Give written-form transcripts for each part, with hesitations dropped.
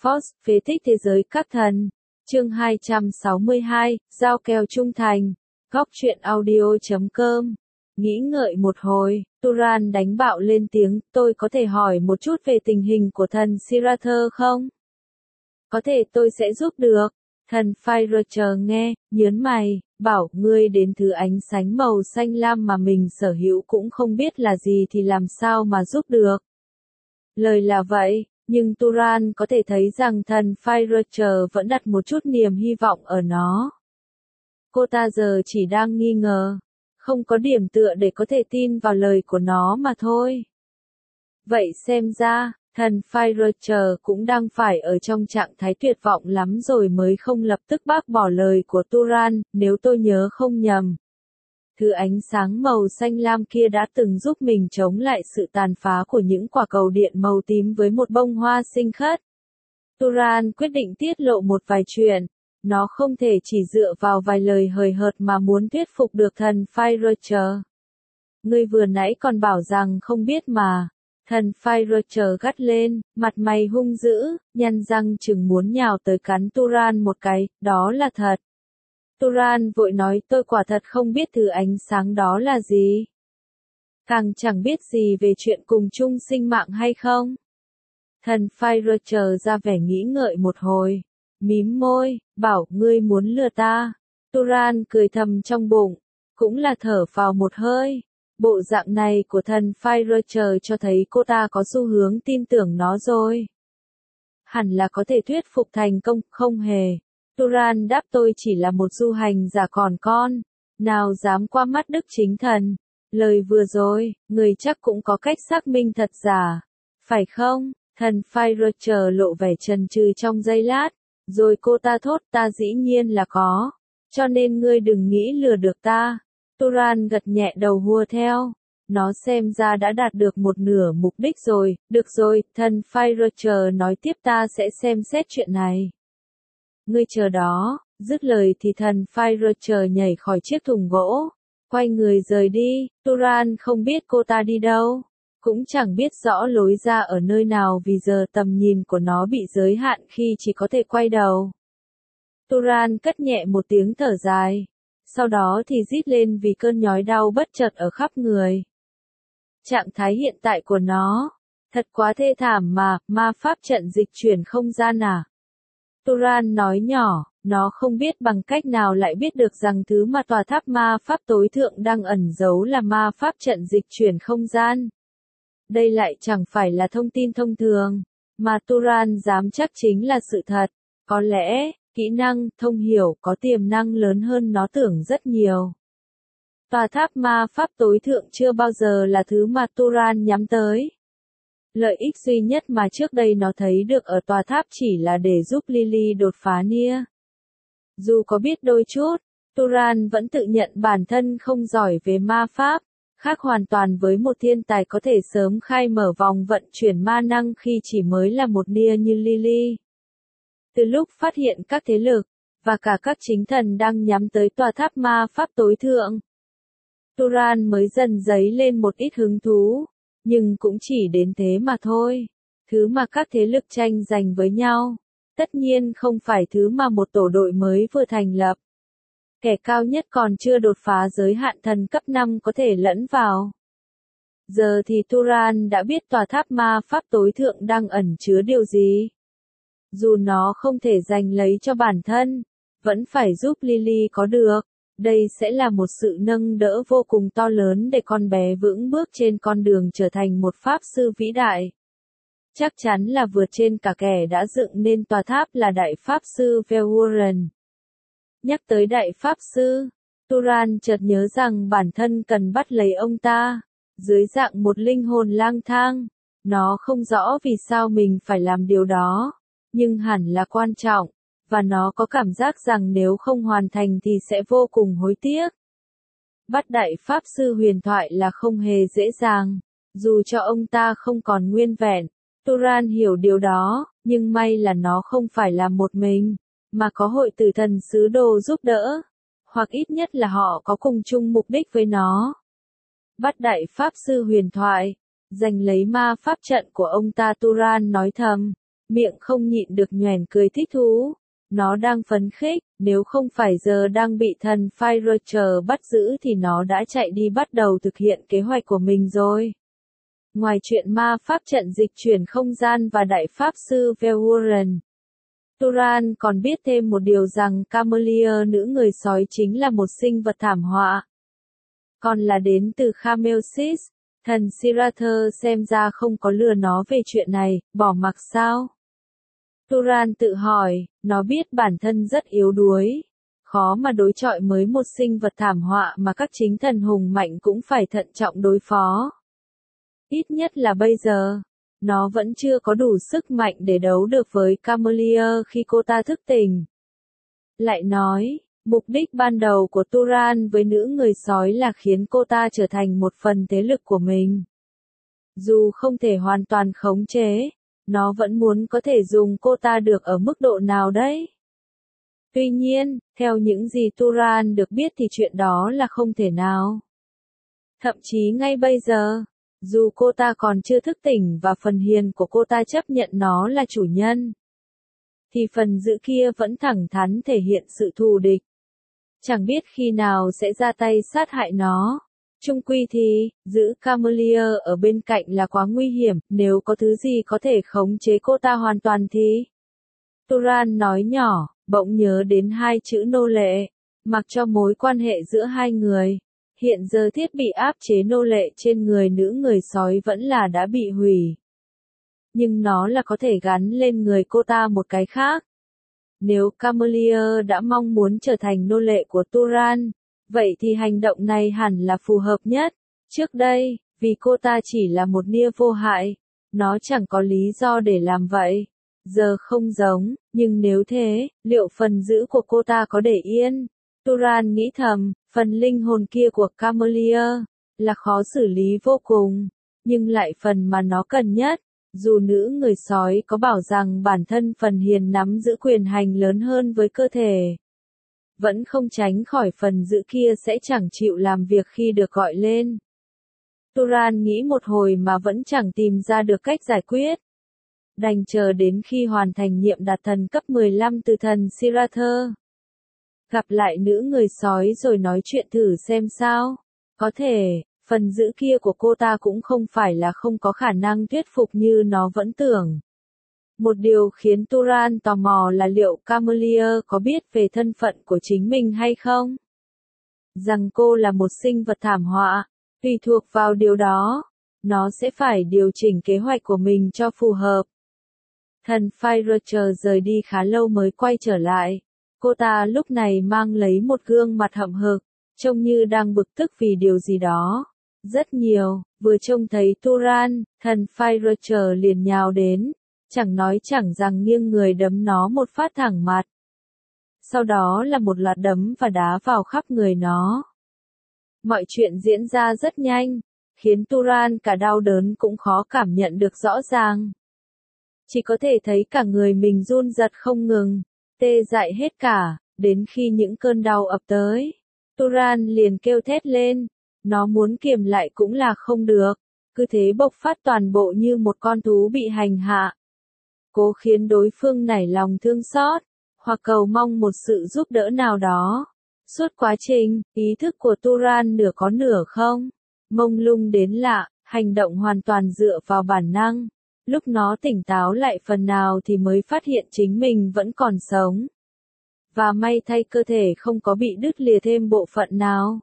Force, phế tích thế giới các thần. Chương 262, Giao kèo trung thành. Góc truyện audio.com. Nghĩ ngợi một hồi, Turan đánh bạo lên tiếng, tôi có thể hỏi một chút về tình hình của thần Sirathơ không? Có thể, tôi sẽ giúp được. Thần Fire nghe, nhớn mày, bảo, ngươi đến thứ ánh sánh màu xanh lam mà mình sở hữu cũng không biết là gì thì làm sao mà giúp được. Lời là vậy, nhưng Turan có thể thấy rằng thần Fire vẫn đặt một chút niềm hy vọng ở nó. Cô ta giờ chỉ đang nghi ngờ, không có điểm tựa để có thể tin vào lời của nó mà thôi. Vậy xem ra, thần Fire cũng đang phải ở trong trạng thái tuyệt vọng lắm rồi mới không lập tức bác bỏ lời của Turan, nếu tôi nhớ không nhầm. Thứ ánh sáng màu xanh lam kia đã từng giúp mình chống lại sự tàn phá của những quả cầu điện màu tím với một bông hoa xinh khất. Turan quyết định tiết lộ một vài chuyện. Nó không thể chỉ dựa vào vài lời hời hợt mà muốn thuyết phục được thần Fire. Ngươi vừa nãy còn bảo rằng không biết mà. Thần Fire gắt lên, mặt mày hung dữ, nhăn răng chừng muốn nhào tới cắn Turan một cái, đó là thật. Turan vội nói tôi quả thật không biết thứ ánh sáng đó là gì. Càng chẳng biết gì về chuyện cùng chung sinh mạng hay không. Thần Fire ra vẻ nghĩ ngợi một hồi. Mím môi, bảo, ngươi muốn lừa ta. Turan cười thầm trong bụng, cũng là thở phào một hơi. Bộ dạng này của thần Fire cho thấy cô ta có xu hướng tin tưởng nó rồi. Hẳn là có thể thuyết phục thành công, không hề. Turan đáp tôi chỉ là một du hành giả còn con. Nào dám qua mắt đức chính thần. Lời vừa rồi, người chắc cũng có cách xác minh thật giả. Phải không? Thần Fire lộ vẻ chần chừ trong giây lát. Rồi cô ta thốt ta dĩ nhiên là có. Cho nên ngươi đừng nghĩ lừa được ta. Turan gật nhẹ đầu hùa theo. Nó xem ra đã đạt được một nửa mục đích rồi. Được rồi, thần Fire nói tiếp ta sẽ xem xét chuyện này. Ngươi chờ đó. Dứt lời thì thần Fire nhảy khỏi chiếc thùng gỗ. Quay người rời đi. Turan không biết cô ta đi đâu. Cũng chẳng biết rõ lối ra ở nơi nào vì giờ tầm nhìn của nó bị giới hạn khi chỉ có thể quay đầu. Turan cất nhẹ một tiếng thở dài. Sau đó thì rít lên vì cơn nhói đau bất chợt ở khắp người. Trạng thái hiện tại của nó, thật quá thê thảm mà, ma pháp trận dịch chuyển không gian à? Turan nói nhỏ, nó không biết bằng cách nào lại biết được rằng thứ mà tòa tháp ma pháp tối thượng đang ẩn giấu là ma pháp trận dịch chuyển không gian. Đây lại chẳng phải là thông tin thông thường, mà Turan dám chắc chính là sự thật. Có lẽ, kỹ năng, thông hiểu có tiềm năng lớn hơn nó tưởng rất nhiều. Tòa tháp ma pháp tối thượng chưa bao giờ là thứ mà Turan nhắm tới. Lợi ích duy nhất mà trước đây nó thấy được ở tòa tháp chỉ là để giúp Lily đột phá Nia. Dù có biết đôi chút, Turan vẫn tự nhận bản thân không giỏi về ma pháp. Khác hoàn toàn với một thiên tài có thể sớm khai mở vòng vận chuyển ma năng khi chỉ mới là một Nia như Lily. Từ lúc phát hiện các thế lực, và cả các chính thần đang nhắm tới tòa tháp ma pháp tối thượng, Turan mới dần dấy lên một ít hứng thú, nhưng cũng chỉ đến thế mà thôi. Thứ mà các thế lực tranh giành với nhau, tất nhiên không phải thứ mà một tổ đội mới vừa thành lập. Kẻ cao nhất còn chưa đột phá giới hạn thần cấp 5 có thể lẫn vào. Giờ thì Turan đã biết tòa tháp ma pháp tối thượng đang ẩn chứa điều gì. Dù nó không thể giành lấy cho bản thân, vẫn phải giúp Lily có được. Đây sẽ là một sự nâng đỡ vô cùng to lớn để con bé vững bước trên con đường trở thành một pháp sư vĩ đại. Chắc chắn là vượt trên cả kẻ đã dựng nên tòa tháp là đại pháp sư Velwaren. Nhắc tới đại pháp sư, Turan chợt nhớ rằng bản thân cần bắt lấy ông ta, dưới dạng một linh hồn lang thang. Nó không rõ vì sao mình phải làm điều đó, nhưng hẳn là quan trọng, và nó có cảm giác rằng nếu không hoàn thành thì sẽ vô cùng hối tiếc. Bắt đại pháp sư huyền thoại là không hề dễ dàng, dù cho ông ta không còn nguyên vẹn. Turan hiểu điều đó, nhưng may là nó không phải làm một mình, mà có hội tử thần sứ đồ giúp đỡ, hoặc ít nhất là họ có cùng chung mục đích với nó. Bắt đại pháp sư huyền thoại, giành lấy ma pháp trận của ông ta. Turan nói thầm, miệng không nhịn được nhoẻn cười thích thú. Nó đang phấn khích, nếu không phải giờ đang bị thần Fire bắt giữ thì nó đã chạy đi bắt đầu thực hiện kế hoạch của mình rồi. Ngoài chuyện ma pháp trận dịch chuyển không gian và đại pháp sư Velwaren, Turan còn biết thêm một điều rằng Camellia nữ người sói chính là một sinh vật thảm họa. Còn là đến từ Khamelsis, thần Sirather xem ra không có lừa nó về chuyện này, bỏ mặc sao? Turan tự hỏi, nó biết bản thân rất yếu đuối. Khó mà đối chọi với một sinh vật thảm họa mà các chính thần hùng mạnh cũng phải thận trọng đối phó. Ít nhất là bây giờ, nó vẫn chưa có đủ sức mạnh để đấu được với Camellia khi cô ta thức tỉnh. Lại nói, mục đích ban đầu của Turan với nữ người sói là khiến cô ta trở thành một phần thế lực của mình. Dù không thể hoàn toàn khống chế, nó vẫn muốn có thể dùng cô ta được ở mức độ nào đấy. Tuy nhiên, theo những gì Turan được biết thì chuyện đó là không thể nào. Thậm chí ngay bây giờ, dù cô ta còn chưa thức tỉnh và phần hiền của cô ta chấp nhận nó là chủ nhân, thì phần dữ kia vẫn thẳng thắn thể hiện sự thù địch. Chẳng biết khi nào sẽ ra tay sát hại nó. Chung quy thì, giữ Camellia ở bên cạnh là quá nguy hiểm, nếu có thứ gì có thể khống chế cô ta hoàn toàn thì. Turan nói nhỏ, bỗng nhớ đến hai chữ nô lệ, mặc cho mối quan hệ giữa hai người. Hiện giờ thiết bị áp chế nô lệ trên người nữ người sói vẫn là đã bị hủy. Nhưng nó là có thể gắn lên người cô ta một cái khác. Nếu Camellia đã mong muốn trở thành nô lệ của Turan, vậy thì hành động này hẳn là phù hợp nhất. Trước đây, vì cô ta chỉ là một nia vô hại, nó chẳng có lý do để làm vậy. Giờ không giống, nhưng nếu thế, liệu phần giữ của cô ta có để yên? Turan nghĩ thầm, phần linh hồn kia của Camellia là khó xử lý vô cùng, nhưng lại phần mà nó cần nhất. Dù nữ người sói có bảo rằng bản thân phần hiền nắm giữ quyền hành lớn hơn với cơ thể, vẫn không tránh khỏi phần giữ kia sẽ chẳng chịu làm việc khi được gọi lên. Turan nghĩ một hồi mà vẫn chẳng tìm ra được cách giải quyết. Đành chờ đến khi hoàn thành nhiệm đạt thần cấp 15 từ thần Sirather. Gặp lại nữ người sói rồi nói chuyện thử xem sao. Có thể, phần giữ kia của cô ta cũng không phải là không có khả năng thuyết phục như nó vẫn tưởng. Một điều khiến Turan tò mò là liệu Camellia có biết về thân phận của chính mình hay không? Rằng cô là một sinh vật thảm họa, tùy thuộc vào điều đó, nó sẽ phải điều chỉnh kế hoạch của mình cho phù hợp. Thần Fire rời đi khá lâu mới quay trở lại. Cô ta lúc này mang lấy một gương mặt hậm hực, trông như đang bực tức vì điều gì đó. Rất nhiều, vừa trông thấy Turan, thần Fire liền nhào đến, chẳng nói chẳng rằng nghiêng người đấm nó một phát thẳng mặt. Sau đó là một loạt đấm và đá vào khắp người nó. Mọi chuyện diễn ra rất nhanh, khiến Turan cả đau đớn cũng khó cảm nhận được rõ ràng. Chỉ có thể thấy cả người mình run rẩy không ngừng, tê dại hết cả, đến khi những cơn đau ập tới. Turan liền kêu thét lên, nó muốn kiềm lại cũng là không được, cứ thế bộc phát toàn bộ như một con thú bị hành hạ. Cố khiến đối phương nảy lòng thương xót, hoặc cầu mong một sự giúp đỡ nào đó. Suốt quá trình, ý thức của Turan nửa có nửa không, mông lung đến lạ, hành động hoàn toàn dựa vào bản năng. Lúc nó tỉnh táo lại phần nào thì mới phát hiện chính mình vẫn còn sống. Và may thay cơ thể không có bị đứt lìa thêm bộ phận nào.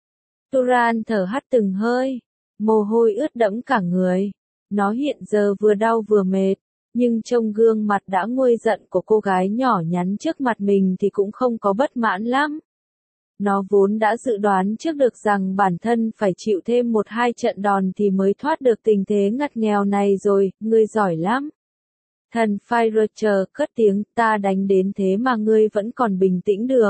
Turan thở hắt từng hơi, mồ hôi ướt đẫm cả người. Nó hiện giờ vừa đau vừa mệt, nhưng trông gương mặt đã nguôi giận của cô gái nhỏ nhắn trước mặt mình thì cũng không có bất mãn lắm. Nó vốn đã dự đoán trước được rằng bản thân phải chịu thêm 1-2 trận đòn thì mới thoát được tình thế ngặt nghèo này rồi, ngươi giỏi lắm. Thần Fire cất tiếng, ta đánh đến thế mà ngươi vẫn còn bình tĩnh được.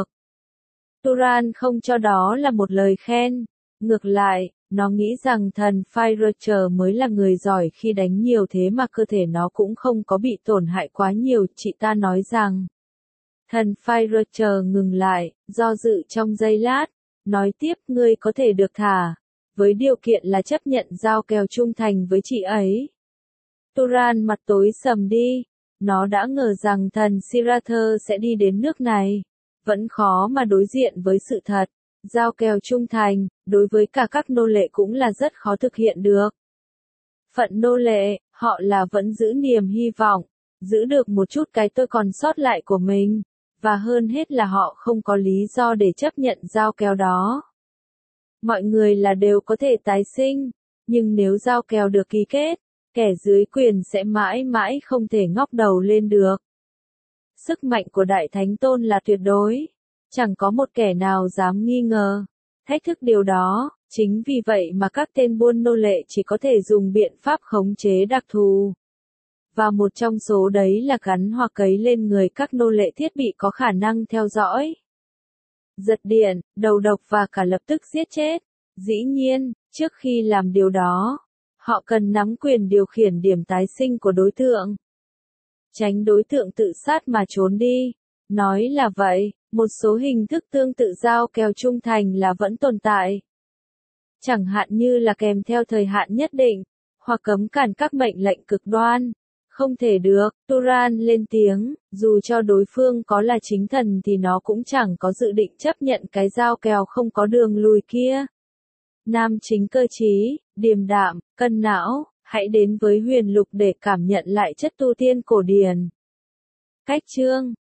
Turan không cho đó là một lời khen. Ngược lại, nó nghĩ rằng thần Fire mới là người giỏi khi đánh nhiều thế mà cơ thể nó cũng không có bị tổn hại quá nhiều. Chị ta nói rằng, thần Fire ngừng lại, do dự trong giây lát, nói tiếp ngươi có thể được thả, với điều kiện là chấp nhận giao kèo trung thành với chị ấy. Turan mặt tối sầm đi, Nó đã ngờ rằng thần Sirather sẽ đi đến nước này. Vẫn khó mà đối diện với sự thật. Giao kèo trung thành, đối với cả các nô lệ cũng là rất khó thực hiện được. Phận nô lệ, họ là vẫn giữ niềm hy vọng, giữ được một chút cái tôi còn sót lại của mình, và hơn hết là họ không có lý do để chấp nhận giao kèo đó. Mọi người là đều có thể tái sinh, nhưng nếu giao kèo được ký kết, kẻ dưới quyền sẽ mãi mãi không thể ngóc đầu lên được. Sức mạnh của Đại Thánh Tôn là tuyệt đối, chẳng có một kẻ nào dám nghi ngờ, thách thức điều đó. Chính vì vậy mà các tên buôn nô lệ chỉ có thể dùng biện pháp khống chế đặc thù. Và một trong số đấy là gắn hoặc cấy lên người các nô lệ thiết bị có khả năng theo dõi, giật điện, đầu độc và cả lập tức giết chết. Dĩ nhiên, trước khi làm điều đó, họ cần nắm quyền điều khiển điểm tái sinh của đối tượng. Tránh đối tượng tự sát mà trốn đi. Nói là vậy, một số hình thức tương tự giao kèo trung thành là vẫn tồn tại. Chẳng hạn như là kèm theo thời hạn nhất định, hoặc cấm cản các mệnh lệnh cực đoan. Không thể được, Turan lên tiếng, dù cho đối phương có là chính thần thì nó cũng chẳng có dự định chấp nhận cái giao kèo không có đường lùi kia. Nam chính cơ trí, điềm đạm, cân não, hãy đến với huyền lục để cảm nhận lại chất tu tiên cổ điển. Cách chương